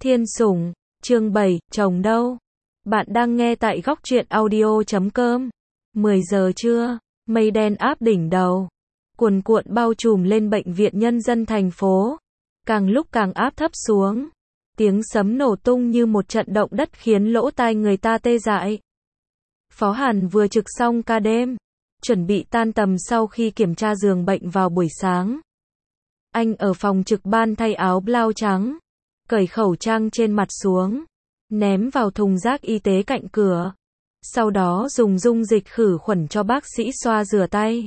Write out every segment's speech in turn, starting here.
Thiên Sủng, chương 7, chồng đâu? Bạn đang nghe tại góc truyện audio.com. 10 giờ trưa, mây đen áp đỉnh đầu, cuồn cuộn bao trùm lên bệnh viện nhân dân thành phố, càng lúc càng áp thấp xuống. Tiếng sấm nổ tung như một trận động đất khiến lỗ tai người ta tê dại. Phó Hàn vừa trực xong ca đêm, chuẩn bị tan tầm sau khi kiểm tra giường bệnh vào buổi sáng. Anh ở phòng trực ban thay áo blau trắng, cởi khẩu trang trên mặt xuống, ném vào thùng rác y tế cạnh cửa. Sau đó dùng dung dịch khử khuẩn cho bác sĩ xoa rửa tay.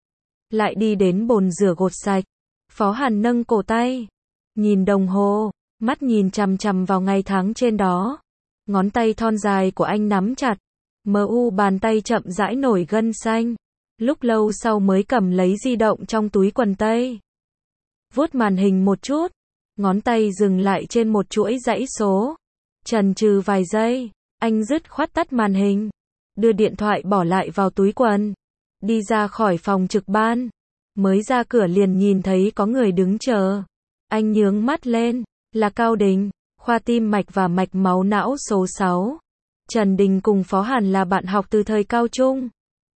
Lại đi đến bồn rửa gột sạch. Phó Hàn nâng cổ tay, nhìn đồng hồ, mắt nhìn chằm chằm vào ngày tháng trên đó. Ngón tay thon dài của anh nắm chặt, bàn tay chậm rãi nổi gân xanh. Lúc lâu sau mới cầm lấy di động trong túi quần tây. Vuốt màn hình một chút, ngón tay dừng lại trên một chuỗi dãy số. Chần chừ vài giây, anh dứt khoát tắt màn hình, đưa điện thoại bỏ lại vào túi quần, đi ra khỏi phòng trực ban. Mới ra cửa liền nhìn thấy có người đứng chờ. Anh nhướng mắt lên, là Cao Đình, khoa tim mạch và mạch máu não số 6. Trần Đình cùng Phó Hàn là bạn học từ thời cao trung.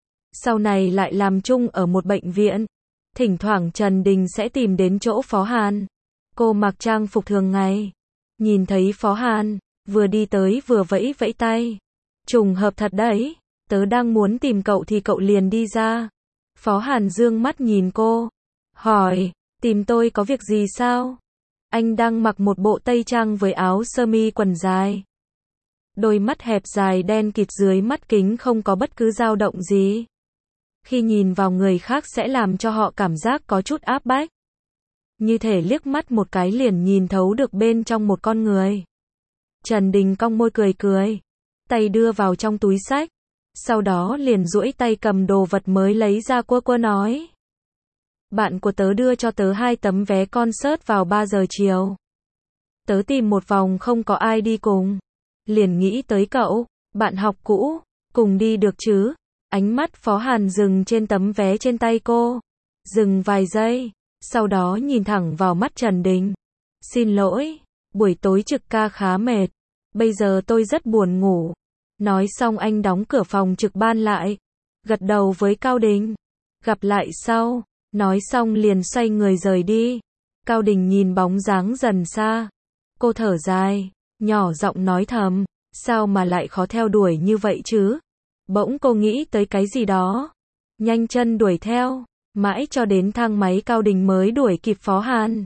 Sau này lại làm chung ở một bệnh viện. Thỉnh thoảng Trần Đình sẽ tìm đến chỗ Phó Hàn. Cô mặc trang phục thường ngày. Nhìn thấy Phó Hàn, vừa đi tới vừa vẫy vẫy tay. Trùng hợp thật đấy, tớ đang muốn tìm cậu thì cậu liền đi ra. Phó Hàn dương mắt nhìn cô, hỏi, tìm tôi có việc gì sao? Anh đang mặc một bộ tây trang với áo sơ mi quần dài. Đôi mắt hẹp dài đen kịt dưới mắt kính không có bất cứ dao động gì. Khi nhìn vào người khác sẽ làm cho họ cảm giác có chút áp bách. Như thể liếc mắt một cái liền nhìn thấu được bên trong một con người. Trần Đình cong môi cười cười, tay đưa vào trong túi xách, sau đó liền duỗi tay cầm đồ vật mới lấy ra quơ nói. Bạn của tớ đưa cho tớ 2 tấm vé concert vào 3 giờ chiều. Tớ tìm một vòng không có ai đi cùng. Liền nghĩ tới cậu, bạn học cũ, cùng đi được chứ? Ánh mắt Phó Hàn dừng trên tấm vé trên tay cô. Dừng vài giây, sau đó nhìn thẳng vào mắt Trần Đình. Xin lỗi, buổi tối trực ca khá mệt. Bây giờ tôi rất buồn ngủ. Nói xong anh đóng cửa phòng trực ban lại. Gật đầu với Cao Đình. Gặp lại sau. Nói xong liền xoay người rời đi. Cao Đình nhìn bóng dáng dần xa. Cô thở dài, nhỏ giọng nói thầm. Sao mà lại khó theo đuổi như vậy chứ? Bỗng cô nghĩ tới cái gì đó. Nhanh chân đuổi theo. Mãi cho đến thang máy Cao Đình mới đuổi kịp Phó Hàn.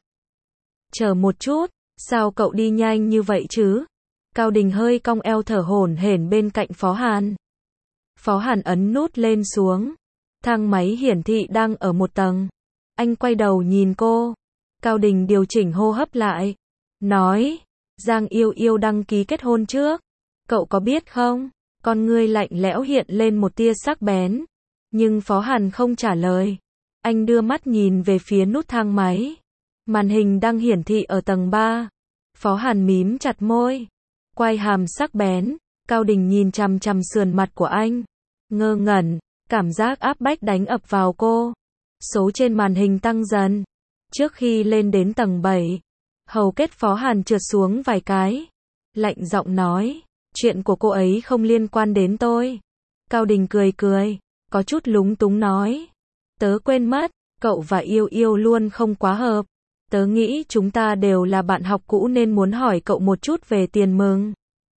Chờ một chút, sao cậu đi nhanh như vậy chứ? Cao Đình hơi cong eo thở hổn hển bên cạnh Phó Hàn. Phó Hàn ấn nút lên xuống. Thang máy hiển thị đang ở 1 tầng. Anh quay đầu nhìn cô. Cao Đình điều chỉnh hô hấp lại. Nói, Giang Yêu Yêu đăng ký kết hôn trước. Cậu có biết không? Con ngươi lạnh lẽo hiện lên một tia sắc bén. Nhưng Phó Hàn không trả lời. Anh đưa mắt nhìn về phía nút thang máy. Màn hình đang hiển thị ở tầng 3. Phó Hàn mím chặt môi. Quai hàm sắc bén. Cao Đình nhìn chằm chằm sườn mặt của anh. Ngơ ngẩn. Cảm giác áp bách đánh ập vào cô. Số trên màn hình tăng dần. Trước khi lên đến tầng 7, hầu kết Phó Hàn trượt xuống vài cái. Lạnh giọng nói, chuyện của cô ấy không liên quan đến tôi. Cao Đình cười cười, có chút lúng túng nói. Tớ quên mất, cậu và Yêu Yêu luôn không quá hợp. Tớ nghĩ chúng ta đều là bạn học cũ nên muốn hỏi cậu một chút về tiền mừng.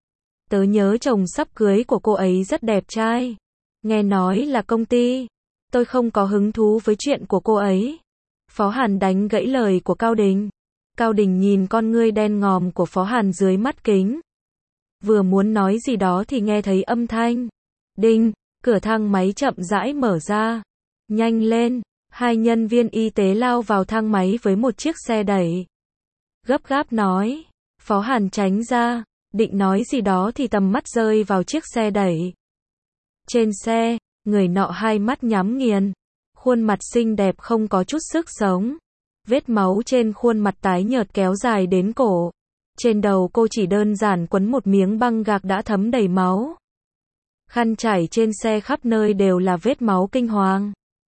Tớ nhớ chồng sắp cưới của cô ấy rất đẹp trai. Nghe nói là công ty. Tôi không có hứng thú với chuyện của cô ấy. Phó Hàn đánh gãy lời của Cao Đình. Cao Đình nhìn con ngươi đen ngòm của Phó Hàn dưới mắt kính. Vừa muốn nói gì đó thì nghe thấy âm thanh. Đinh, cửa thang máy chậm rãi mở ra. Nhanh lên, 2 nhân viên y tế lao vào thang máy với một chiếc xe đẩy. Gấp gáp nói. Phó Hàn tránh ra, định nói gì đó thì tầm mắt rơi vào chiếc xe đẩy. Trên xe, người nọ 2 mắt nhắm nghiền, khuôn mặt xinh đẹp không có chút sức sống. Vết máu trên khuôn mặt tái nhợt kéo dài đến cổ. Trên đầu cô chỉ đơn giản quấn một miếng băng gạc đã thấm đầy máu. Khăn trải trên xe khắp nơi đều là vết máu kinh hoàng.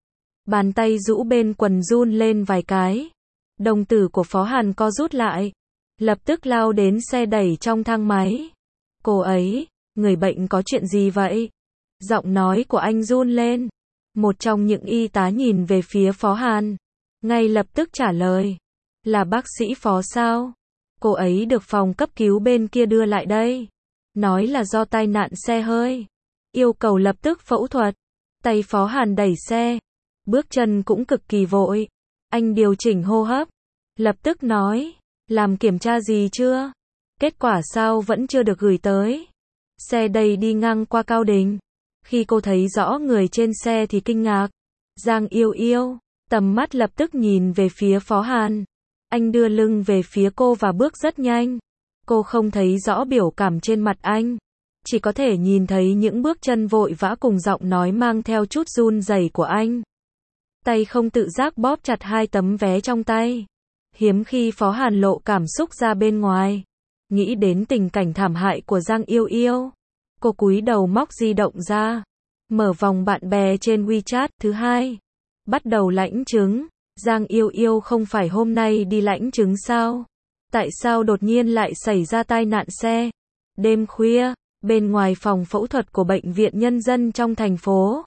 Bàn tay rũ bên quần run lên vài cái. Đồng tử của Phó Hàn co rút lại. lập tức lao đến xe đẩy trong thang máy. Cô ấy, người bệnh có chuyện gì vậy? Giọng nói của anh run lên. Một trong những y tá nhìn về phía Phó Hàn. Ngay lập tức trả lời. Là bác sĩ Phó sao? Cô ấy được phòng cấp cứu bên kia đưa lại đây. Nói là do tai nạn xe hơi. Yêu cầu lập tức phẫu thuật. Tay Phó Hàn đẩy xe. Bước chân cũng cực kỳ vội. Anh điều chỉnh hô hấp. Lập tức nói. Làm kiểm tra gì chưa? Kết quả sao vẫn chưa được gửi tới? Xe đầy đi ngang qua Cao Đình. Khi cô thấy rõ người trên xe thì kinh ngạc. Giang Yêu Yêu. Tầm mắt lập tức nhìn về phía Phó Hàn. Anh đưa lưng về phía cô và bước rất nhanh. Cô không thấy rõ biểu cảm trên mặt anh. Chỉ có thể nhìn thấy những bước chân vội vã cùng giọng nói mang theo chút run rẩy của anh. Tay không tự giác bóp chặt hai tấm vé trong tay. Hiếm khi Phó Hàn lộ cảm xúc ra bên ngoài. Nghĩ đến tình cảnh thảm hại của Giang Yêu Yêu. Cô cúi đầu móc di động ra. Mở vòng bạn bè trên WeChat. Thứ hai. Bắt đầu lãnh chứng. Giang Yêu Yêu không phải hôm nay đi lãnh chứng sao? Tại sao đột nhiên lại xảy ra tai nạn xe? Đêm khuya, bên ngoài phòng phẫu thuật của Bệnh viện Nhân dân trong thành phố.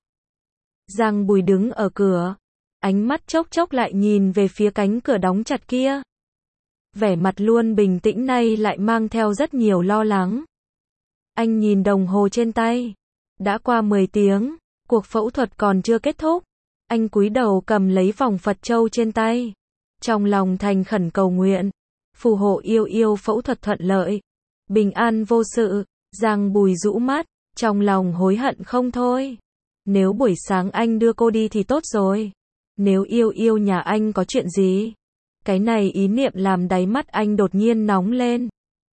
Giang Bùi đứng ở cửa. Ánh mắt chốc chốc lại nhìn về phía cánh cửa đóng chặt kia. Vẻ mặt luôn bình tĩnh nay lại mang theo rất nhiều lo lắng. Anh nhìn đồng hồ trên tay. Đã qua 10 tiếng, cuộc phẫu thuật còn chưa kết thúc. Anh cúi đầu cầm lấy vòng Phật châu trên tay. Trong lòng thành khẩn cầu nguyện. Phù hộ Yêu Yêu phẫu thuật thuận lợi. Bình an vô sự. Giang Bùi rũ mắt. Trong lòng hối hận không thôi. Nếu buổi sáng anh đưa cô đi thì tốt rồi. Nếu Yêu Yêu nhà anh có chuyện gì? Cái này ý niệm làm đáy mắt anh đột nhiên nóng lên.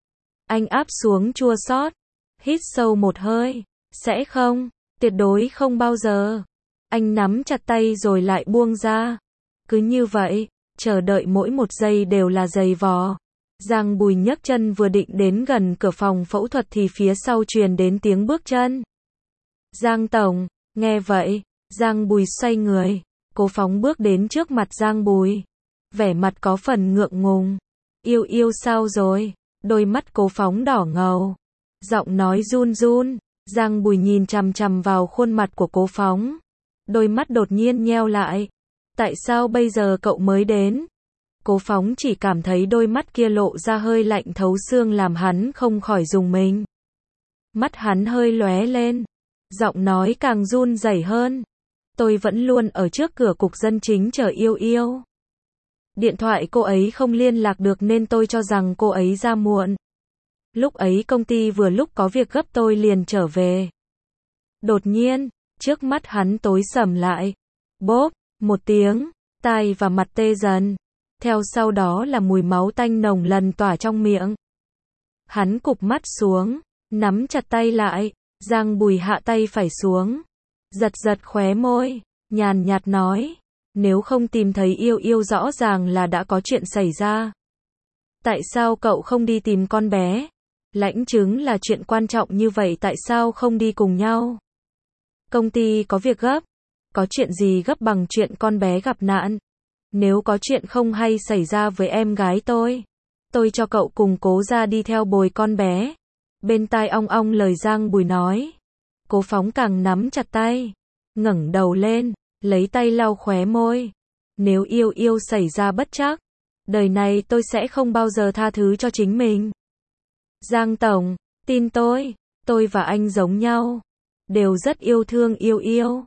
Anh áp xuống chua xót. Hít sâu một hơi. Sẽ không. Tuyệt đối không bao giờ. Anh nắm chặt tay rồi lại buông ra. Cứ như vậy, chờ đợi mỗi một giây đều là giày vò. Giang Bùi nhấc chân vừa định đến gần cửa phòng phẫu thuật thì phía sau truyền đến tiếng bước chân. Giang Tổng, nghe vậy, Giang Bùi xoay người. Cố Phóng bước đến trước mặt Giang Bùi. Vẻ mặt có phần ngượng ngùng. Yêu Yêu sao rồi? Đôi mắt Cố Phóng đỏ ngầu. Giọng nói run run. Giang Bùi nhìn chằm chằm vào khuôn mặt của Cố Phóng. Đôi mắt đột nhiên nheo lại. Tại sao bây giờ cậu mới đến? Cố Phóng chỉ cảm thấy đôi mắt kia lộ ra hơi lạnh thấu xương làm hắn không khỏi rùng mình. Mắt hắn hơi lóe lên. Giọng nói càng run rẩy hơn. Tôi vẫn luôn ở trước cửa cục dân chính chờ Yêu Yêu. Điện thoại cô ấy không liên lạc được nên tôi cho rằng cô ấy ra muộn. Lúc ấy công ty vừa lúc có việc gấp tôi liền trở về. Đột nhiên, trước mắt hắn tối sầm lại. Bốp, một tiếng, tai và mặt tê dần. Theo sau đó là mùi máu tanh nồng lần tỏa trong miệng. Hắn cụp mắt xuống, nắm chặt tay lại. Giang Bùi hạ tay phải xuống. Giật giật khóe môi, nhàn nhạt nói. Nếu không tìm thấy Yêu Yêu rõ ràng là đã có chuyện xảy ra. Tại sao cậu không đi tìm con bé? Lãnh chứng là chuyện quan trọng như vậy tại sao không đi cùng nhau? Công ty có việc gấp. Có chuyện gì gấp bằng chuyện con bé gặp nạn? Nếu có chuyện không hay xảy ra với em gái tôi cho cậu cùng Cố ra đi theo bồi con bé. Bên tai ong ong lời Giang Bùi nói. Cố Phóng càng nắm chặt tay. Ngẩng đầu lên, lấy tay lau khóe môi. Nếu Yêu Yêu xảy ra bất trắc, đời này tôi sẽ không bao giờ tha thứ cho chính mình. Giang Tổng, tin tôi và anh giống nhau. Đều rất yêu thương Yêu Yêu.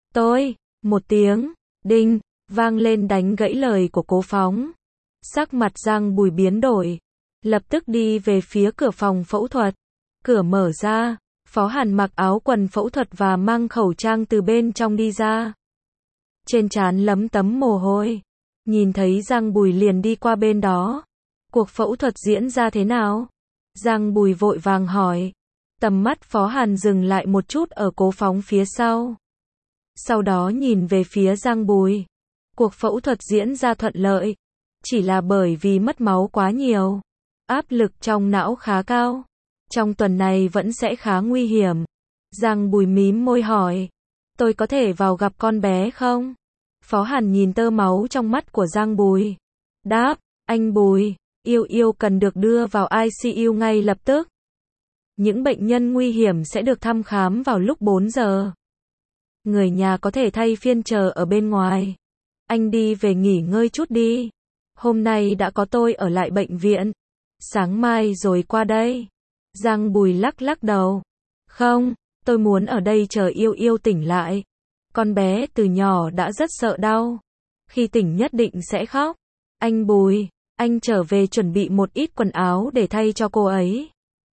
Một tiếng, đinh, vang lên đánh gãy lời của Cố Phóng. Sắc mặt Giang Bùi biến đổi. Lập tức đi về phía cửa phòng phẫu thuật. Cửa mở ra, Phó Hàn mặc áo quần phẫu thuật và mang khẩu trang từ bên trong đi ra. Trên trán lấm tấm mồ hôi. Nhìn thấy Giang Bùi liền đi qua bên đó. Cuộc phẫu thuật diễn ra thế nào? Giang Bùi vội vàng hỏi. Tầm mắt Phó Hàn dừng lại một chút ở Cố Phóng phía sau. Sau đó nhìn về phía Giang Bùi. Cuộc phẫu thuật diễn ra thuận lợi. Chỉ là bởi vì mất máu quá nhiều. Áp lực trong não khá cao. Trong tuần này vẫn sẽ khá nguy hiểm. Giang Bùi mím môi hỏi. Tôi có thể vào gặp con bé không? Phó Hàn nhìn tơ máu trong mắt của Giang Bùi. Đáp, anh Bùi, Yêu Yêu cần được đưa vào ICU ngay lập tức. Những bệnh nhân nguy hiểm sẽ được thăm khám vào lúc 4 giờ. Người nhà có thể thay phiên chờ ở bên ngoài. Anh đi về nghỉ ngơi chút đi. Hôm nay đã có tôi ở lại bệnh viện. Sáng mai rồi qua đây. Giang Bùi lắc lắc đầu. Không, tôi muốn ở đây chờ Yêu Yêu tỉnh lại. Con bé từ nhỏ đã rất sợ đau. Khi tỉnh nhất định sẽ khóc. Anh Bùi, anh trở về chuẩn bị một ít quần áo để thay cho cô ấy.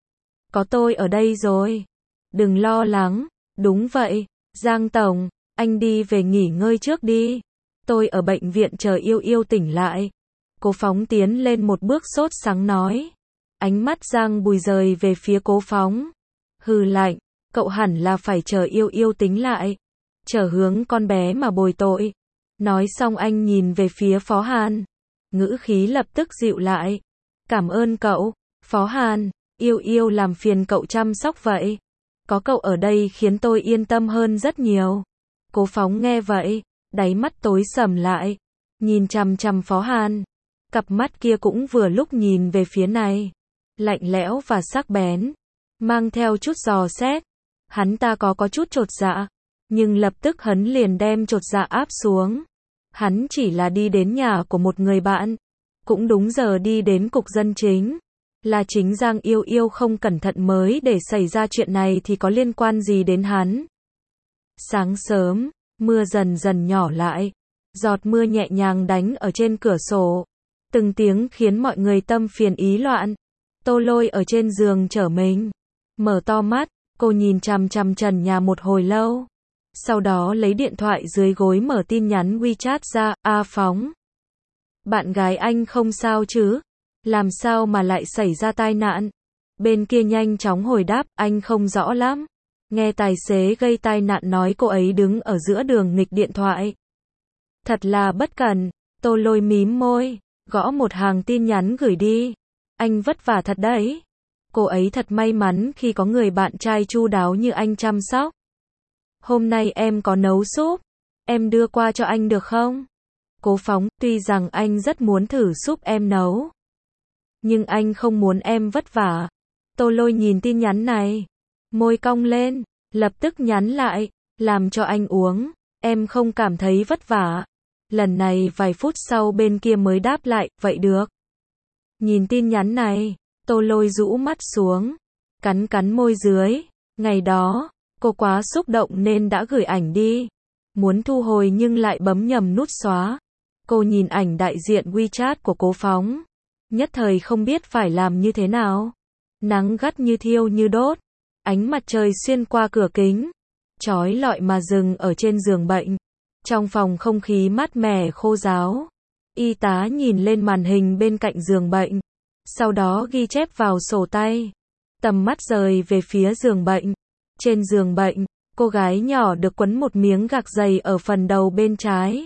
Có tôi ở đây rồi. Đừng lo lắng. Đúng vậy, Giang Tổng, anh đi về nghỉ ngơi trước đi. Tôi ở bệnh viện chờ Yêu Yêu tỉnh lại. Cố Phóng tiến lên một bước sốt sắng nói. Ánh mắt Giang Bùi rời về phía Cố Phóng. Hừ lạnh, cậu hẳn là phải chờ Yêu Yêu tính lại. Chờ hướng con bé mà bồi tội. Nói xong anh nhìn về phía Phó Hàn. Ngữ khí lập tức dịu lại. Cảm ơn cậu, Phó Hàn, Yêu Yêu làm phiền cậu chăm sóc vậy. Có cậu ở đây khiến tôi yên tâm hơn rất nhiều. Cố Phóng nghe vậy, đáy mắt tối sầm lại. Nhìn chằm chằm Phó Hàn. Cặp mắt kia cũng vừa lúc nhìn về phía này. Lạnh lẽo và sắc bén. Mang theo chút dò xét. Hắn ta có chút chột dạ. Nhưng lập tức hắn liền đem chột dạ áp xuống. Hắn chỉ là đi đến nhà của một người bạn. Cũng đúng giờ đi đến cục dân chính. Là chính Giang Yêu Yêu không cẩn thận mới để xảy ra chuyện này thì có liên quan gì đến hắn. Sáng sớm, mưa dần dần nhỏ lại. Giọt mưa nhẹ nhàng đánh ở trên cửa sổ. Từng tiếng khiến mọi người tâm phiền ý loạn. Tô Lôi ở trên giường trở mình. Mở to mắt, cô nhìn chằm chằm trần nhà một hồi lâu. Sau đó lấy điện thoại dưới gối mở tin nhắn WeChat ra. A Phóng. Bạn gái anh không sao chứ? Làm sao mà lại xảy ra tai nạn? Bên kia nhanh chóng hồi đáp, anh không rõ lắm. Nghe tài xế gây tai nạn nói cô ấy đứng ở giữa đường nghịch điện thoại. Thật là bất cẩn. Tô Lôi mím môi, gõ một hàng tin nhắn gửi đi. Anh vất vả thật đấy. Cô ấy thật may mắn khi có người bạn trai chu đáo như anh chăm sóc. Hôm nay em có nấu súp. Em đưa qua cho anh được không? Cố Phóng, tuy rằng anh rất muốn thử súp em nấu. Nhưng anh không muốn em vất vả. Tô Lôi nhìn tin nhắn này. Môi cong lên, lập tức nhắn lại. Làm cho anh uống. Em không cảm thấy vất vả. Lần này vài phút sau bên kia mới đáp lại, vậy được. Nhìn tin nhắn này, Tô Lôi rũ mắt xuống. Cắn cắn môi dưới. Ngày đó, cô quá xúc động nên đã gửi ảnh đi. Muốn thu hồi nhưng lại bấm nhầm nút xóa. Cô nhìn ảnh đại diện WeChat của Cố Phóng. Nhất thời không biết phải làm như thế nào. Nắng gắt như thiêu như đốt. Ánh mặt trời xuyên qua cửa kính. Chói lọi mà dừng ở trên giường bệnh. Trong phòng không khí mát mẻ khô ráo. Y tá nhìn lên màn hình bên cạnh giường bệnh. Sau đó ghi chép vào sổ tay. Tầm mắt rời về phía giường bệnh. Trên giường bệnh, cô gái nhỏ được quấn một miếng gạc dày ở phần đầu bên trái.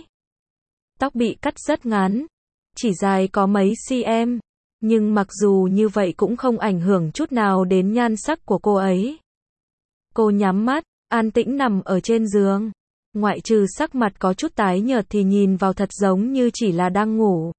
Tóc bị cắt rất ngắn. Chỉ dài có mấy cm. Nhưng mặc dù như vậy cũng không ảnh hưởng chút nào đến nhan sắc của cô ấy. Cô nhắm mắt, an tĩnh nằm ở trên giường. Ngoại trừ sắc mặt có chút tái nhợt thì nhìn vào thật giống như chỉ là đang ngủ.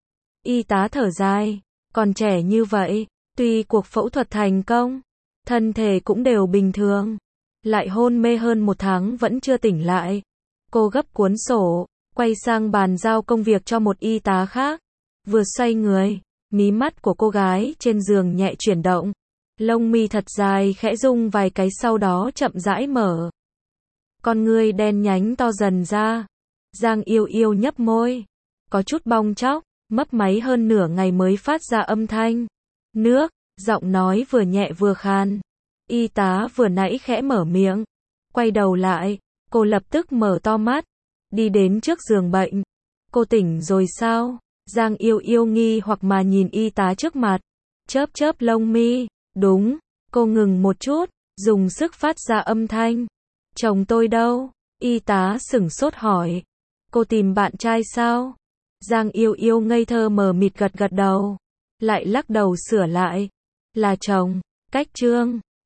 Y tá thở dài. Còn trẻ như vậy, tuy cuộc phẫu thuật thành công, thân thể cũng đều bình thường. Lại hôn mê hơn 1 tháng vẫn chưa tỉnh lại. Cô gấp cuốn sổ, quay sang bàn giao công việc cho một y tá khác. Vừa xoay người, mí mắt của cô gái trên giường nhẹ chuyển động. Lông mi thật dài khẽ rung vài cái sau đó chậm rãi mở. Con ngươi đen nhánh to dần ra. Giang Yêu Yêu nhấp môi. Có chút bong tróc, mấp máy hơn nửa ngày mới phát ra âm thanh. Nước, giọng nói vừa nhẹ vừa khan. Y tá vừa nãy khẽ mở miệng. Quay đầu lại, cô lập tức mở to mắt. Đi đến trước giường bệnh. Cô tỉnh rồi sao? Giang Yêu Yêu nghi hoặc mà nhìn y tá trước mặt. Chớp chớp lông mi. Đúng. Cô ngừng một chút, dùng sức phát ra âm thanh. Chồng tôi đâu? Y tá sửng sốt hỏi. Cô tìm bạn trai sao? Giang Yêu Yêu ngây thơ mờ mịt gật gật đầu. Lại lắc đầu sửa lại. Là chồng. Cách Trương.